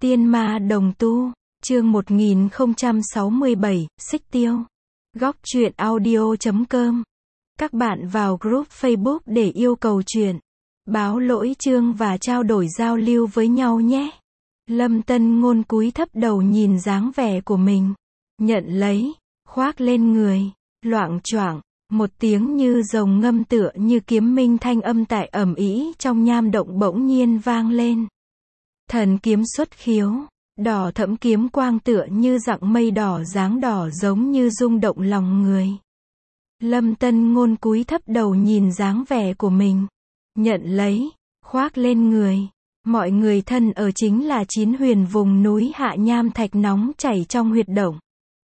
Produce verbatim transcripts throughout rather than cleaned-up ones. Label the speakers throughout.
Speaker 1: Tiên ma đồng tu, chương một nghìn không trăm sáu mươi bảy, Xích Tiêu. Góc truyện audio chấm com. Các bạn vào group Facebook để yêu cầu truyện, báo lỗi chương và trao đổi giao lưu với nhau nhé. Lâm Tân Ngôn cúi thấp đầu nhìn dáng vẻ của mình, nhận lấy, khoác lên người, loạng choạng, một tiếng như rồng ngâm tựa như kiếm minh thanh âm tại ầm ĩ trong nham động bỗng nhiên vang lên. Thần kiếm xuất khiếu, đỏ thẫm kiếm quang tựa như dặng mây đỏ dáng đỏ giống như rung động lòng người. Lâm Tân Ngôn cúi thấp đầu nhìn dáng vẻ của mình, nhận lấy, khoác lên người. Mọi người thân ở chính là chín huyền vùng núi hạ nham thạch nóng chảy trong huyệt động.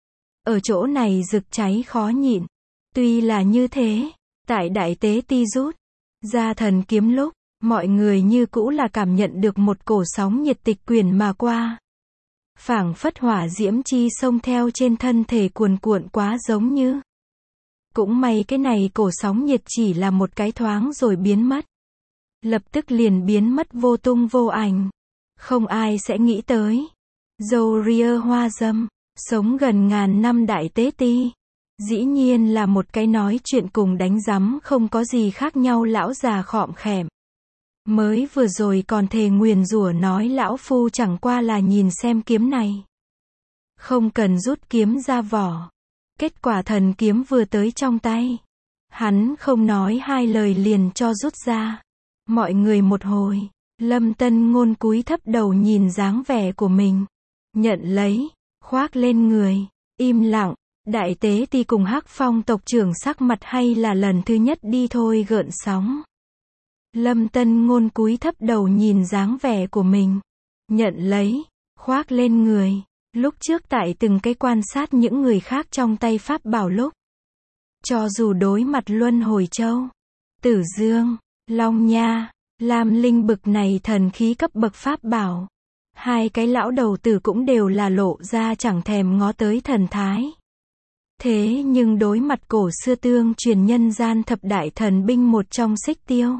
Speaker 1: Ở chỗ này rực cháy khó nhịn. Tuy là như thế, tại Đại Tế Ti rút ra thần kiếm lúc, mọi người như cũ là cảm nhận được một cổ sóng nhiệt tịch quyển mà qua. Phảng phất hỏa diễm chi xông theo trên thân thể cuồn cuộn quá giống như. Cũng may cái này cổ sóng nhiệt chỉ là một cái thoáng rồi biến mất. Lập tức liền biến mất vô tung vô ảnh. Không ai sẽ nghĩ tới. Dâu-ria hoa dâm, sống gần ngàn năm Đại Tế Ti. Dĩ nhiên là một cái nói chuyện cùng đánh rắm không có gì khác nhau lão già khọm khẻm. Mới vừa rồi còn thề nguyền rủa nói lão phu chẳng qua là nhìn xem kiếm này. Không cần rút kiếm ra vỏ. Kết quả thần kiếm vừa tới trong tay. Hắn không nói hai lời liền cho rút ra. Mọi người một hồi, Lâm Tân Ngôn cúi thấp đầu nhìn dáng vẻ của mình. Nhận lấy, khoác lên người, im lặng. Đại Tế Ti cùng Hắc Phong tộc trưởng sắc mặt hay là lần thứ nhất đi thôi gợn sóng. Lâm Tân Ngôn cúi thấp đầu nhìn dáng vẻ của mình. Nhận lấy, khoác lên người. Lúc trước tại từng cái quan sát những người khác trong tay pháp bảo lúc. Cho dù đối mặt Luân Hồi Châu, Tử Dương, Long Nha, Lam Linh bực này thần khí cấp bậc pháp bảo. Hai cái lão đầu tử cũng đều là lộ ra chẳng thèm ngó tới thần thái. Thế nhưng đối mặt cổ xưa tương truyền nhân gian thập đại thần binh một trong Xích Tiêu.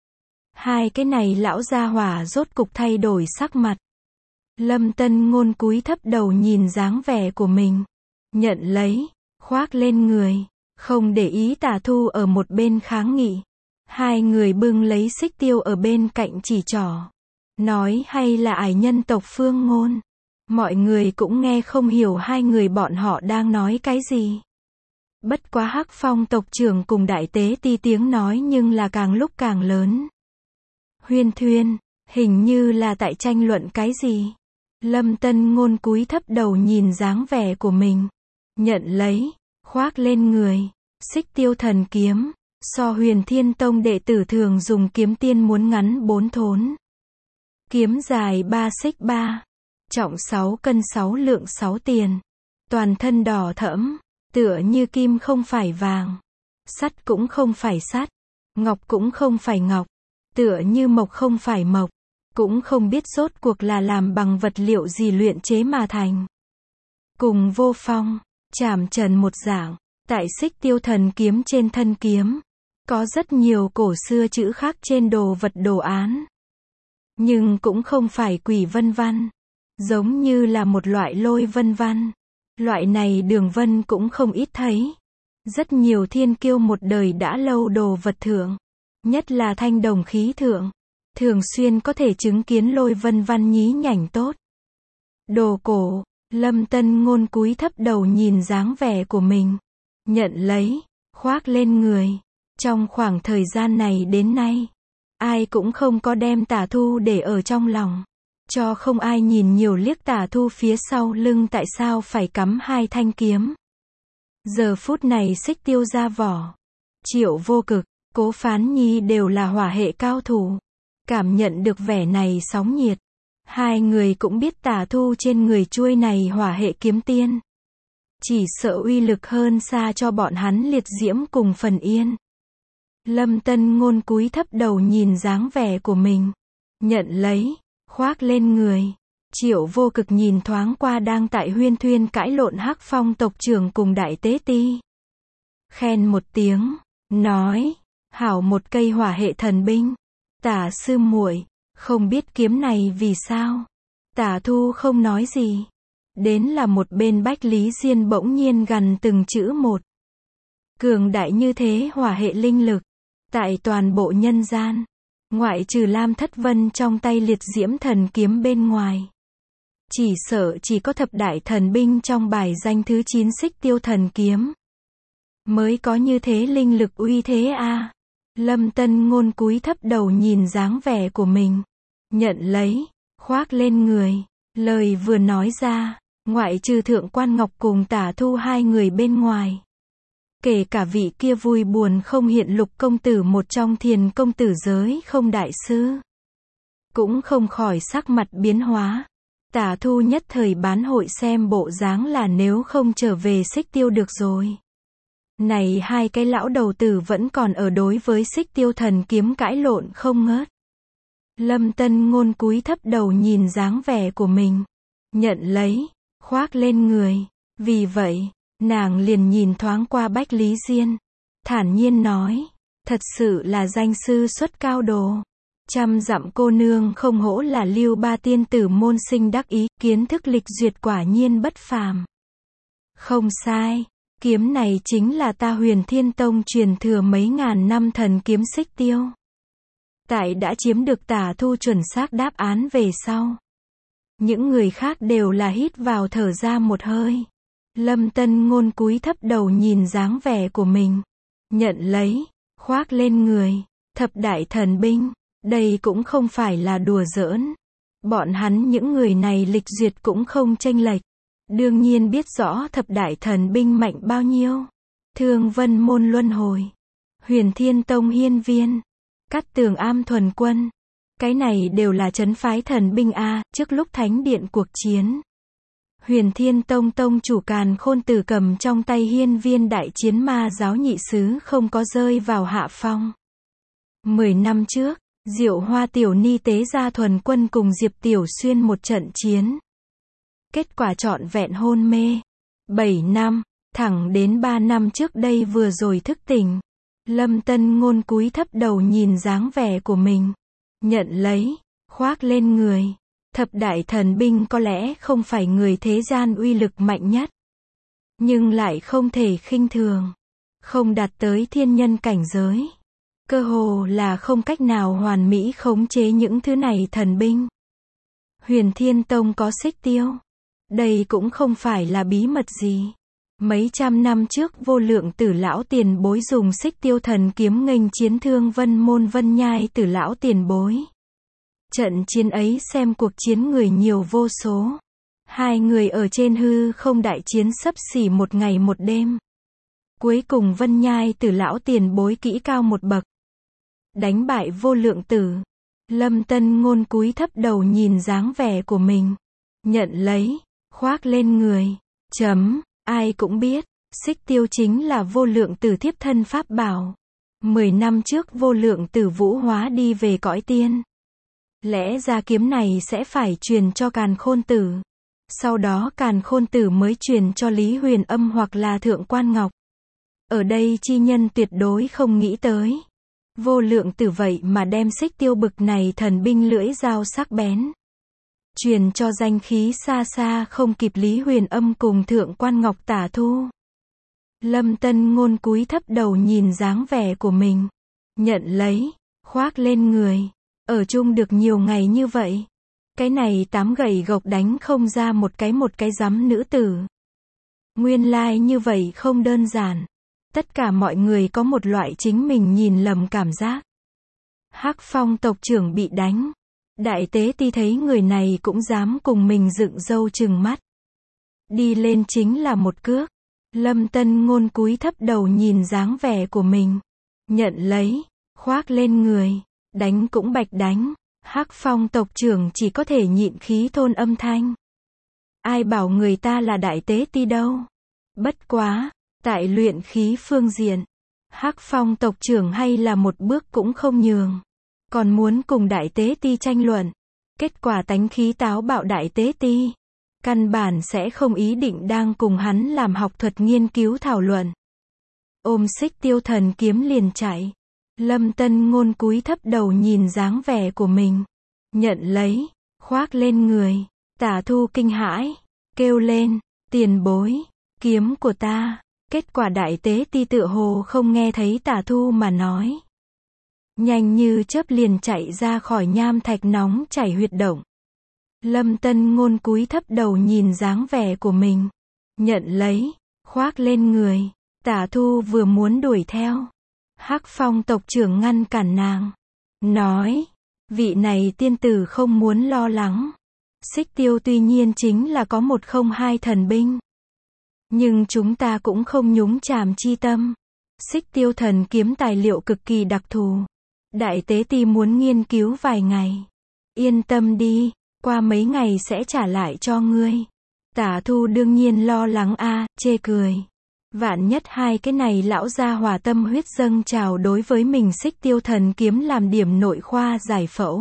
Speaker 1: Hai cái này lão gia hỏa rốt cục thay đổi sắc mặt. Lâm Tân Ngôn cúi thấp đầu nhìn dáng vẻ của mình. Nhận lấy, khoác lên người, không để ý Tả Thu ở một bên kháng nghị. Hai người bưng lấy Xích Tiêu ở bên cạnh chỉ trỏ. Nói hay là ải nhân tộc Phương Ngôn. Mọi người cũng nghe không hiểu hai người bọn họ đang nói cái gì. Bất quá Hắc Phong tộc trưởng cùng Đại Tế Ti tiếng nói nhưng là càng lúc càng lớn. Huyên thuyên, hình như là tại tranh luận cái gì. Lâm Tân Ngôn cúi thấp đầu nhìn dáng vẻ của mình. Nhận lấy, khoác lên người. Xích Tiêu thần kiếm, so Huyền Thiên Tông đệ tử thường dùng kiếm tiên muốn ngắn bốn thốn. Kiếm dài ba xích ba. Trọng sáu cân sáu lượng sáu tiền. Toàn thân đỏ thẫm, tựa như kim không phải vàng. Sắt cũng không phải sắt. Ngọc cũng không phải ngọc. Tựa như mộc không phải mộc. Cũng không biết rốt cuộc là làm bằng vật liệu gì luyện chế mà thành. Cùng vô phong, chảm trần một dạng. Tại Xích Tiêu thần kiếm trên thân kiếm. Có rất nhiều cổ xưa chữ khác trên đồ vật đồ án. Nhưng cũng không phải quỷ vân văn. Giống như là một loại lôi vân văn. Loại này đường vân cũng không ít thấy. Rất nhiều thiên kiêu một đời đã lâu đồ vật thượng. Nhất là thanh đồng khí thượng. Thường xuyên có thể chứng kiến lôi vân văn nhí nhảnh tốt. Đồ cổ, Lâm Tân Ngôn cúi thấp đầu nhìn dáng vẻ của mình. Nhận lấy, khoác lên người. Trong khoảng thời gian này đến nay, ai cũng không có đem Tả Thu để ở trong lòng. Cho không ai nhìn nhiều liếc Tả Thu phía sau lưng tại sao phải cắm hai thanh kiếm. Giờ phút này Xích Tiêu ra vỏ. Triệu Vô Cực, Cố Phán Nhi đều là hỏa hệ cao thủ. Cảm nhận được vẻ này sóng nhiệt. Hai người cũng biết Tả Thu trên người chuôi này hỏa hệ kiếm tiên. Chỉ sợ uy lực hơn xa cho bọn hắn liệt diễm cùng Phần Yên. Lâm Tân Ngôn cúi thấp đầu nhìn dáng vẻ của mình. Nhận lấy, khoác lên người. Triệu Vô Cực nhìn thoáng qua đang tại huyên thuyên cãi lộn Hắc Phong tộc trưởng cùng Đại Tế Ti. Khen một tiếng, nói, hảo một cây hỏa hệ thần binh. Tả sư muội, không biết kiếm này vì sao Tả Thu không nói gì. Đến là một bên Bách Lý Diên bỗng nhiên gằn từng chữ một. Cường đại như thế hỏa hệ linh lực. Tại toàn bộ nhân gian. Ngoại trừ Lam Thất Vân trong tay liệt diễm thần kiếm bên ngoài. Chỉ sợ chỉ có thập đại thần binh trong bài danh thứ chín xích tiêu thần kiếm. Mới có như thế linh lực uy thế a. À. Lâm Tân Ngôn cúi thấp đầu nhìn dáng vẻ của mình. Nhận lấy, khoác lên người. Lời vừa nói ra, ngoại trừ Thượng Quan Ngọc cùng Tả Thu hai người bên ngoài. Kể cả vị kia vui buồn không hiện Lục công tử một trong Thiền công tử giới không đại sư. Cũng không khỏi sắc mặt biến hóa. Tả Thu nhất thời bán hội xem bộ dáng là nếu không trở về xích tiêu được rồi. Này hai cái lão đầu tử vẫn còn ở đối với xích tiêu thần kiếm cãi lộn không ngớt. Lâm Tân Ngôn cúi thấp đầu nhìn dáng vẻ của mình. Nhận lấy, khoác lên người. Vì vậy, nàng liền nhìn thoáng qua Bách Lý Diên. Thản nhiên nói, thật sự là danh sư xuất cao đồ. Trăm dặm cô nương không hổ là Lưu Ba tiên tử môn sinh đắc ý, kiến thức lịch duyệt quả nhiên bất phàm. Không sai, kiếm này chính là ta Huyền Thiên Tông truyền thừa mấy ngàn năm thần kiếm xích tiêu. Tại đã chiếm được Tả Thu chuẩn xác đáp án về sau. Những người khác đều là hít vào thở ra một hơi. Lâm Tân Ngôn cúi thấp đầu nhìn dáng vẻ của mình. Nhận lấy, khoác lên người, thập đại thần binh. Đây cũng không phải là đùa giỡn. Bọn hắn những người này lịch duyệt cũng không chênh lệch. Đương nhiên biết rõ thập đại thần binh mạnh bao nhiêu. Thương Vân môn luân hồi. Huyền Thiên Tông hiên viên. Cát Tường am thuần quân. Cái này đều là trấn phái thần binh A, trước lúc thánh điện cuộc chiến. Huyền Thiên Tông tông chủ Càn Khôn Tử cầm trong tay hiên viên đại chiến ma giáo nhị sứ không có rơi vào hạ phong. Mười năm trước, Diệu Hoa Tiểu Ni tế ra thuần quân cùng Diệp Tiểu Xuyên một trận chiến. Kết quả trọn vẹn hôn mê. Bảy năm, thẳng đến ba năm trước đây vừa rồi thức tỉnh. Lâm Tân Ngôn cúi thấp đầu nhìn dáng vẻ của mình. Nhận lấy, khoác lên người. Thập đại thần binh có lẽ không phải người thế gian uy lực mạnh nhất. Nhưng lại không thể khinh thường. Không đạt tới thiên nhân cảnh giới. Cơ hồ là không cách nào hoàn mỹ khống chế những thứ này thần binh. Huyền Thiên Tông có xích tiêu. Đây cũng không phải là bí mật gì. Mấy trăm năm trước Vô Lượng Tử lão tiền bối dùng xích tiêu thần kiếm nghênh chiến Thương Vân môn Vân Nhai Tử lão tiền bối. Trận chiến ấy xem cuộc chiến người nhiều vô số. Hai người ở trên hư không đại chiến xấp xỉ một ngày một đêm. Cuối cùng Vân Nhai Tử lão tiền bối kỹ cao một bậc. Đánh bại Vô Lượng Tử. Lâm Tân Ngôn cúi thấp đầu nhìn dáng vẻ của mình. Nhận lấy, khoác lên người. Chấm, ai cũng biết, xích tiêu chính là Vô Lượng Tử thiếp thân pháp bảo. Mười năm trước Vô Lượng Tử vũ hóa đi về cõi tiên. Lẽ ra kiếm này sẽ phải truyền cho Càn Khôn Tử. Sau đó Càn Khôn Tử mới truyền cho Lý Huyền Âm hoặc là Thượng Quan Ngọc. Ở đây chi nhân tuyệt đối không nghĩ tới. Vô Lượng Tử vậy mà đem xích tiêu bực này thần binh lưỡi dao sắc bén. Truyền cho danh khí xa xa không kịp Lý Huyền Âm cùng Thượng Quan Ngọc Tả Thu. Lâm Tân Ngôn cúi thấp đầu nhìn dáng vẻ của mình. Nhận lấy, khoác lên người. Ở chung được nhiều ngày như vậy. Cái này tám gậy gộc đánh không ra một cái một cái rắm nữ tử. Nguyên lai like như vậy không đơn giản. Tất cả mọi người có một loại chính mình nhìn lầm cảm giác. Hắc Phong tộc trưởng bị đánh. Đại tế ti thấy người này cũng dám cùng mình dựng râu trừng mắt. Đi lên chính là một cước. Lâm Tân Ngôn cúi thấp đầu nhìn dáng vẻ của mình. Nhận lấy, khoác lên người. Đánh cũng bạch đánh. Hắc Phong tộc trưởng chỉ có thể nhịn khí thôn âm thanh. Ai bảo người ta là đại tế ti đâu. Bất quá, tại luyện khí phương diện, Hắc Phong tộc trưởng hay là một bước cũng không nhường. Còn muốn cùng đại tế ti tranh luận. Kết quả tánh khí táo bạo đại tế ti. Căn bản sẽ không ý định đang cùng hắn làm học thuật nghiên cứu thảo luận. Ôm xích tiêu thần kiếm liền chạy. Lâm Tân Ngôn cúi thấp đầu nhìn dáng vẻ của mình. Nhận lấy, khoác lên người. Tả Thu kinh hãi, kêu lên, tiền bối, kiếm của ta. Kết quả Đại Tế Ti tựa hồ không nghe thấy Tả Thu mà nói. Nhanh như chớp liền chạy ra khỏi nham thạch nóng chảy huyệt động. Lâm Tân Ngôn cúi thấp đầu nhìn dáng vẻ của mình. Nhận lấy, khoác lên người. Tả Thu vừa muốn đuổi theo. Hắc Phong tộc trưởng ngăn cản nàng. Nói, vị này tiên tử không muốn lo lắng. Xích Tiêu tuy nhiên chính là có một không hai thần binh. Nhưng chúng ta cũng không nhúng chàm chi tâm. Xích Tiêu thần kiếm tài liệu cực kỳ đặc thù. Đại Tế Ti muốn nghiên cứu vài ngày. Yên tâm đi, qua mấy ngày sẽ trả lại cho ngươi. Tả Thu đương nhiên lo lắng a, chê cười. Vạn nhất hai cái này lão gia hỏa tâm huyết dâng trào đối với mình Xích Tiêu thần kiếm làm điểm nội khoa giải phẫu.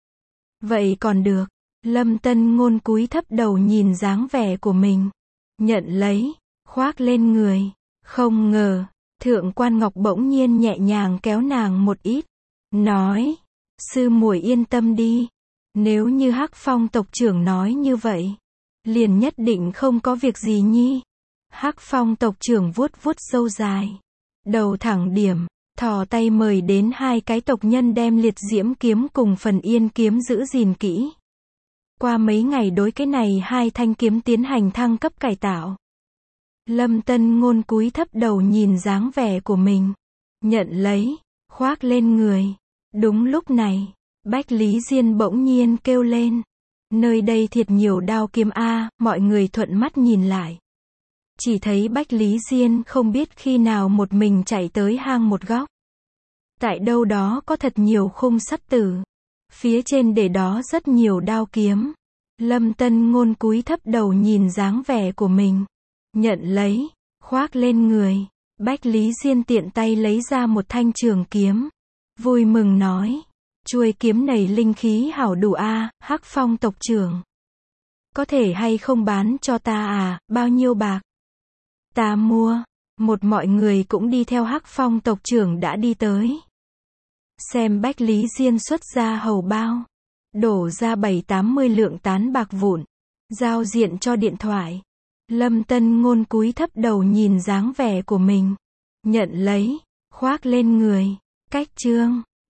Speaker 1: Vậy còn được. Lâm Tân Ngôn cúi thấp đầu nhìn dáng vẻ của mình. Nhận lấy, khoác lên người. Không ngờ, Thượng quan Ngọc bỗng nhiên nhẹ nhàng kéo nàng một ít. Nói, sư muội yên tâm đi. Nếu như Hắc Phong tộc trưởng nói như vậy, liền nhất định không có việc gì nhi. Hắc Phong tộc trưởng vuốt vuốt râu dài. Đầu thẳng điểm, thò tay mời đến hai cái tộc nhân đem liệt diễm kiếm cùng phần yên kiếm giữ gìn kỹ. Qua mấy ngày đối cái này hai thanh kiếm tiến hành thăng cấp cải tạo. Lâm Tân Ngôn cúi thấp đầu nhìn dáng vẻ của mình. Nhận lấy, khoác lên người. Đúng lúc này, Bách Lý Diên bỗng nhiên kêu lên. Nơi đây thiệt nhiều đao kiếm a, mọi người thuận mắt nhìn lại. Chỉ thấy Bách Lý Diên không biết khi nào một mình chạy tới hang một góc. Tại đâu đó có thật nhiều khung sắt tử. Phía trên để đó rất nhiều đao kiếm. Lâm Tân Ngôn cúi thấp đầu nhìn dáng vẻ của mình. Nhận lấy, khoác lên người. Bách Lý Diên tiện tay lấy ra một thanh trường kiếm. Vui mừng nói. Chuôi kiếm này linh khí hảo đủ a, Hắc Phong tộc trưởng. Có thể hay không bán cho ta à, bao nhiêu bạc? Ta mua. Một mọi người cũng đi theo Hắc Phong tộc trưởng đã đi tới. Xem Bách Lý Diên xuất ra hầu bao. Đổ ra bảy tám mươi lượng tán bạc vụn. Giao diện cho điện thoại. Lâm Tân Ngôn cúi thấp đầu nhìn dáng vẻ của mình. Nhận lấy, khoác lên người. Cách chương